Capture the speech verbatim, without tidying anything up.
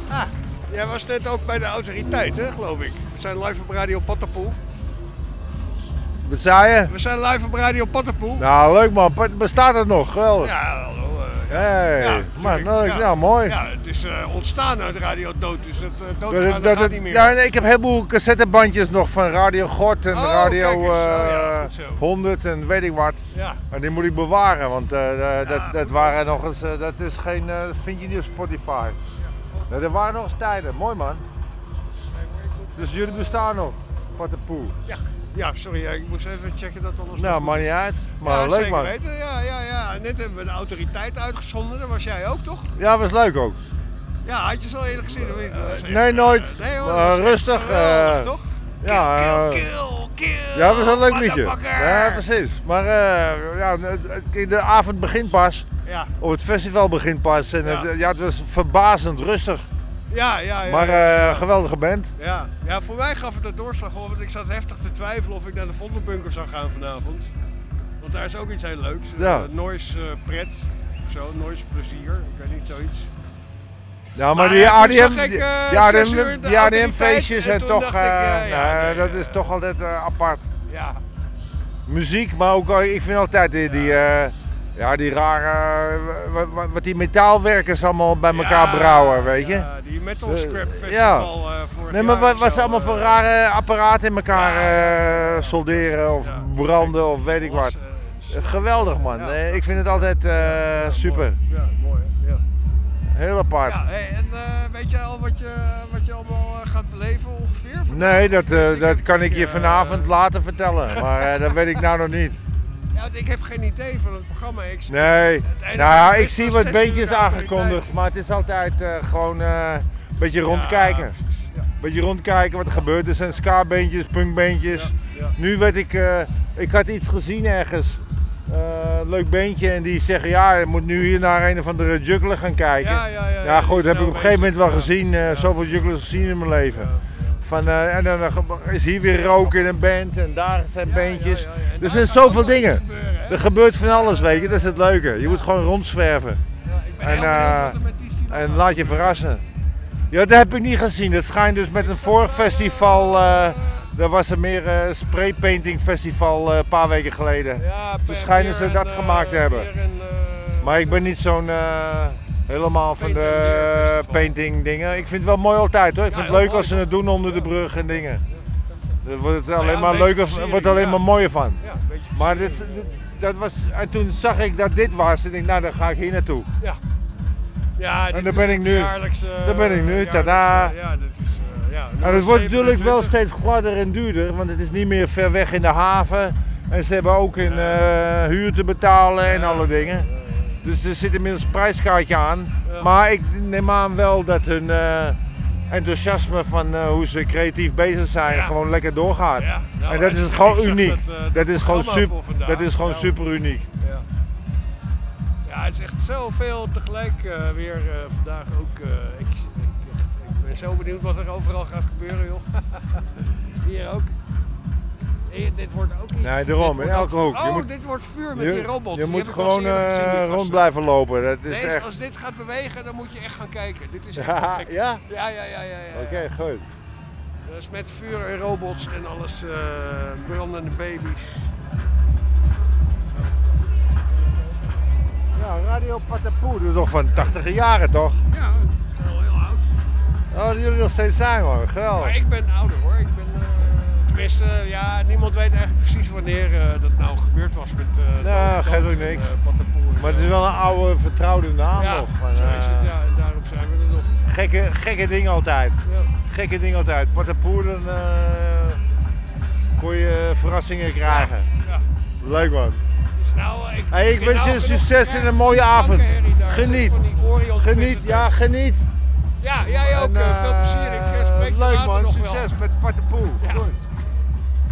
Ah, jij was net ook bij de autoriteit, hè, geloof ik. We zijn live op Radio Pattenpoel. Wat zei je? We zijn live op Radio Pattenpoel. Nou, leuk man. Bestaat het nog? Geweldig. Ja, hallo. Uh, ja. Hey, ja, man, leuk. ja. Nou, mooi. Ja, het is uh, ontstaan uit Radio Dood, dus dat uh, dood Dat, gaat, dat, dat gaat dat, niet meer. ja, nee, ik heb een heleboel cassettebandjes nog van Radio Gort en Oh, Radio kijk eens. uh, Oh, ja, goed zo. honderd en weet ik wat. Ja. En die moet ik bewaren, want uh, Ja, dat, dat waren nog eens, uh, dat is geen, uh, dat vind je niet op Spotify. Nee, er waren nog eens tijden, mooi man. Dus jullie bestaan nog, Pattenpoel. Ja. Ja, sorry, ik moest even checken dat alles. Nou, maakt niet uit, maar ja, leuk zeker man. weten. Ja, ja, ja. Net hebben we de autoriteit uitgezonden, dat was jij ook toch? Ja, was leuk ook. Ja, had je zo eerder gezien of niet? Dat was echt, Nee, nooit. uh, nee, hoor, Maar dat was echt rustig, geweldig, uh, toch? Ja, kill, uh, kill, kill, ja, dat was een leuk liedje. motherfucker. Ja, precies. Maar uh, ja, de avond begint pas. Ja. Of het festival begint pas. En Ja. het, ja, het was verbazend rustig. Ja, ja, ja. Maar ja, uh, ja. geweldige band. Ja. ja, voor mij gaf het een doorslag, want ik zat heftig te twijfelen of ik naar de Vondelbunker zou gaan vanavond. Want daar is ook iets heel leuks. Ja. Uh, noise uh, pret, of zo, noise plezier, ik weet niet, zoiets. Ja, maar, Maar, die uh, A D toen zag M, ik, uh, die A D zes M, uur de die A D M autoriteit feestjes en zijn toen toch, dacht ik, uh, ja, ja, nee, nee, dat uh, is toch altijd uh, apart. Ja. Muziek, maar ook, uh, ik vind altijd die, die, uh, ja, die rare, uh, wat, wat- wat die metaalwerkers allemaal bij elkaar Ja, brouwen, weet je. Ja, die Metal Uh, Scrap ja. Festival uh, vorig Nee, maar jaar wat, of wat zo, ze allemaal uh, voor rare apparaten in elkaar Ja, ja, ja, uh, ja. solderen of Ja. branden of weet ik wat. was, uh, Uh, Geweldig man, Ja. Eh, ik vind het altijd uh, ja, super. Mooi. Ja, mooi. hè? Ja. Heel apart. Ja, hey, en uh, weet je al wat je, wat je allemaal uh, gaat beleven ongeveer? vandaag? Nee, dat, uh, Ik dat heb- kan ik je uh, vanavond later vertellen, maar uh, dat weet ik nou nog niet. Ja, want ik heb geen idee van het programma. Ik, Nee, enige nou wat ik ik weet zie was wat zes uur beentjes de aangekondigd, autoriteit. maar het is altijd uh, gewoon uh, een beetje rondkijken. Ja, precies, ja. Beetje rondkijken wat er gebeurt. Er zijn ska-beentjes, punkbeentjes. Ja, ja. Nu werd ik, uh, ik had iets gezien ergens. Uh, leuk beentje en die zeggen ja, je moet nu hier naar een of andere juggler gaan kijken. Ja, ja, ja, Ja, goed, die dat heb ik snel op een gegeven moment wel bezig. gezien. Uh, Ja. Zoveel jugglers gezien in mijn leven. Ja, Van, uh, en dan uh, is hier weer roken in een band en daar zijn ja. beentjes. Ja, ja, ja. En Er daar zijn gaat zoveel ook wel iets dingen. gebeuren, hè? Er gebeurt van alles, weet je, dat is het leuke. Je moet gewoon rondzwerven Ja, ik ben En, heel benieuwd uh, wat er met die Simon en gaat. laat je verrassen. Ja, dat heb ik niet gezien. Dat schijnt dus met een vorig festival, uh, daar was er meer uh, spraypainting festival uh, een paar weken geleden. Ja, Toen schijnen ze Peer dat en, gemaakt te uh, hebben. Peer en, uh, Maar ik ben niet zo'n uh, helemaal van Paint and Beer de festival. painting dingen. Ik vind het wel mooi altijd hoor. Ik Ja, vind het heel leuk als ze mooi, het doen onder de brug en dingen. Daar wordt het alleen ja, een maar beetje leuker, versiering, wordt alleen ja. maar mooier van. Ja, een beetje Maar dit, versiering. dit- dat was, en toen zag ik dat dit was en ik dacht, nou dan ga ik hier naartoe. Ja. Ja, dit En daar is ben ik het nu. jaarlijkse, Daar ben ik nu, jaarlijkse- tada. Ja, dat is, uh, ja, En het wordt nummer natuurlijk wel zevenentwintig. steeds gladder en duurder, want het is niet meer ver weg in de haven. En ze hebben ook een uh, huur te betalen en Ja, alle dingen. ja, ja. Dus er zit inmiddels een prijskaartje aan. Ja. Maar ik neem aan wel dat hun uh, enthousiasme van uh, hoe ze creatief bezig zijn Ja. gewoon lekker doorgaat. Ja, nou, en dat ik- is ik gewoon zag uniek. Dat, uh, Dat is gewoon, programma super, voor vandaag. dat is gewoon Ja. super uniek. Ja. Ja, het is echt zoveel tegelijk uh, weer uh, vandaag ook. Uh, ik, ik, echt, ik ben zo benieuwd wat er overal gaat gebeuren, joh. Hier ook. Hier, dit wordt ook iets. Nee, daarom, dit in wordt elke ook- hoek. Je Oh, moet- dit wordt vuur met Je, die robots. je Die moet heb ik wel eens gewoon eerder gezien, uh, die rond gasten. blijven lopen. Dat is Deze, echt. Als dit gaat bewegen, dan moet je echt gaan kijken. Dit is echt Ja, gek. ja? Ja, ja, ja, ja. ja. Oké, goed. Dus met vuur en robots en alles, uh, brandende baby's. Ja, Radio Pattenpoel, dat is nog van tachtige jaren toch? Ja, dat is wel heel oud. Oh, dat jullie nog steeds zijn man, Maar geweldig. ik ben ouder hoor. Ik ben, uh, tenminste, ja, niemand weet eigenlijk precies wanneer uh, dat nou gebeurd was met uh, Nou, Dood geeft ook en, niks. uh, Pattenpoel en Maar het zo. is wel een oude vertrouwde naam ja, nog. Van, zo uh, is het, ja, en daarom zijn we er nog. gekke, gekke dingen altijd. Ja. Gekke dingen altijd. Pattenpoel, dan uh, kon je verrassingen krijgen. Ja. Leuk man. Dus nou, ik, Hey, ik begin wens je nou succes genoeg- in een mooie avond. Kankerherrie daar, Geniet. van die Orion Geniet, visitors. ja geniet. Ja, jij ook. En, uh, veel uh, plezier. Ik uh, spreek je leuk later man, nog wel. succes met Pattenpoel. Ja. Goed.